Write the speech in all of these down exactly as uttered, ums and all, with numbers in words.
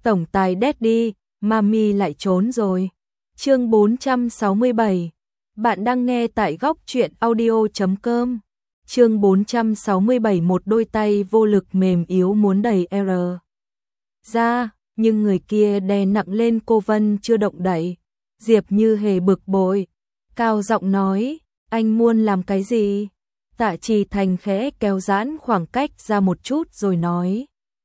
tổng tài Daddy, Mami lại trốn rồi. Chương bốn trăm sáu mươi bảy. Bạn đang nghe tại góc truyện audio chấm com. Chương bốn trăm sáu mươi bảy. Một đôi tay vô lực mềm yếu muốn đẩy R ra, nhưng người kia đè nặng lên cô Vân chưa động đậy. Diệp Như Hề bực bội, cao giọng nói, anh muốn làm cái gì? Tạ Trì Thành khẽ kéo giãn khoảng cách ra một chút rồi nói,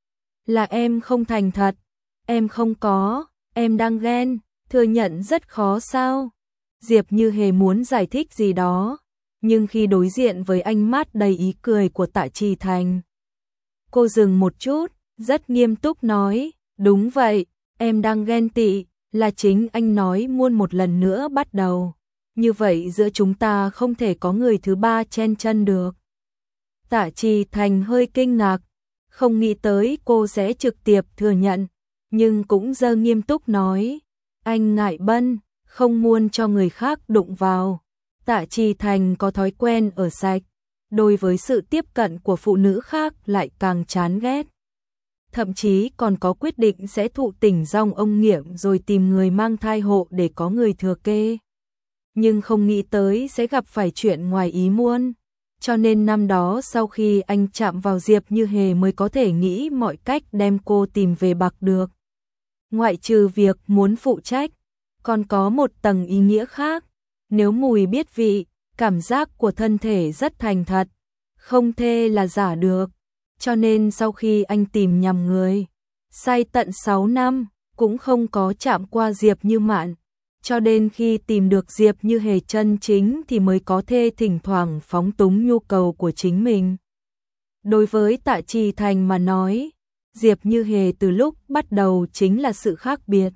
là em không thành thật, em không có, em đang ghen, thừa nhận rất khó sao? Diệp Như Hề muốn giải thích gì đó, nhưng khi đối diện với ánh mắt đầy ý cười của Tạ Trì Thành, cô dừng một chút, rất nghiêm túc nói, đúng vậy, em đang ghen tị, là chính anh nói muốn một lần nữa bắt đầu. Như vậy giữa chúng ta không thể có người thứ ba chen chân được. Tạ Trì Thành hơi kinh ngạc, không nghĩ tới cô sẽ trực tiếp thừa nhận, nhưng cũng dơ nghiêm túc nói, anh ngại bân, không muốn cho người khác đụng vào. Tạ Trì Thành có thói quen ở sạch, đối với sự tiếp cận của phụ nữ khác lại càng chán ghét. Thậm chí còn có quyết định sẽ thụ tình dong ông nghiệm rồi tìm người mang thai hộ để có người thừa kế. Nhưng không nghĩ tới sẽ gặp phải chuyện ngoài ý muốn. Cho nên năm đó sau khi anh chạm vào Diệp Như Hề mới có thể nghĩ mọi cách đem cô tìm về bạc được. Ngoại trừ việc muốn phụ trách, còn có một tầng ý nghĩa khác. Nếu mùi biết vị, cảm giác của thân thể rất thành thật, không thể là giả được. Cho nên sau khi anh tìm nhầm người, say tận sáu năm, cũng không có chạm qua Diệp Như Mạn. Cho đến khi tìm được Diệp Như Hề chân chính thì mới có thể thỉnh thoảng phóng túng nhu cầu của chính mình. Đối với Tạ Trì Thành mà nói, Diệp Như Hề từ lúc bắt đầu chính là sự khác biệt.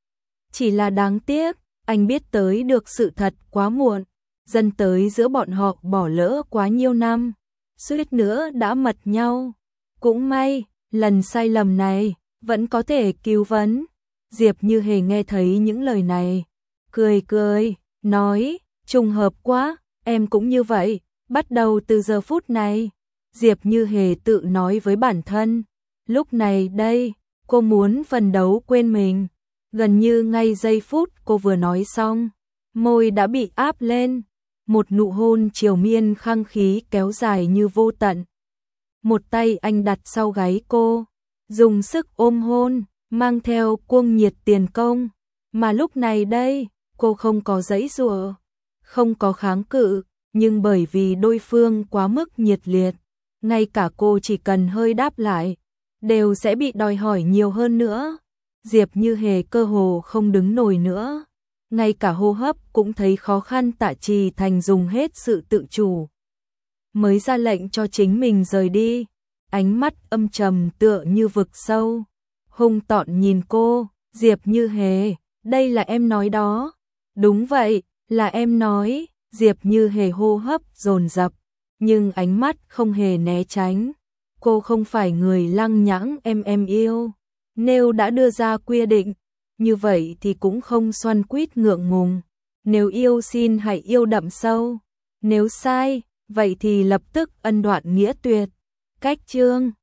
Chỉ là đáng tiếc, anh biết tới được sự thật quá muộn, dẫn tới giữa bọn họ bỏ lỡ quá nhiều năm, suýt nữa đã mật nhau. Cũng may, lần sai lầm này vẫn có thể cứu vãn. Diệp Như Hề nghe thấy những lời này, cười cười, nói, trùng hợp quá, em cũng như vậy, bắt đầu từ giờ phút này. Diệp Như Hề tự nói với bản thân, lúc này đây, cô muốn phấn đấu quên mình. Gần như ngay giây phút cô vừa nói xong, môi đã bị áp lên, một nụ hôn triền miên khăng khí kéo dài như vô tận. Một tay anh đặt sau gáy cô, dùng sức ôm hôn, mang theo cuồng nhiệt tiền công. Mà lúc này đây, cô không có giãy giụa, không có kháng cự, nhưng bởi vì đối phương quá mức nhiệt liệt, ngay cả cô chỉ cần hơi đáp lại, đều sẽ bị đòi hỏi nhiều hơn nữa. Diệp Như Hề cơ hồ không đứng nổi nữa, ngay cả hô hấp cũng thấy khó khăn. Tạ Trì Thành dùng hết sự tự chủ, mới ra lệnh cho chính mình rời đi, ánh mắt âm trầm tựa như vực sâu, hung tợn nhìn cô, Diệp Như Hề, đây là em nói đó. Đúng vậy, là em nói. Diệp Như Hề hô hấp dồn dập, nhưng ánh mắt không hề né tránh. Cô không phải người lăng nhãng em em yêu. Nếu đã đưa ra quy định, như vậy thì cũng không xoăn quýt ngượng ngùng. Nếu yêu xin hãy yêu đậm sâu. Nếu sai, vậy thì lập tức ân đoạn nghĩa tuyệt. Cách chương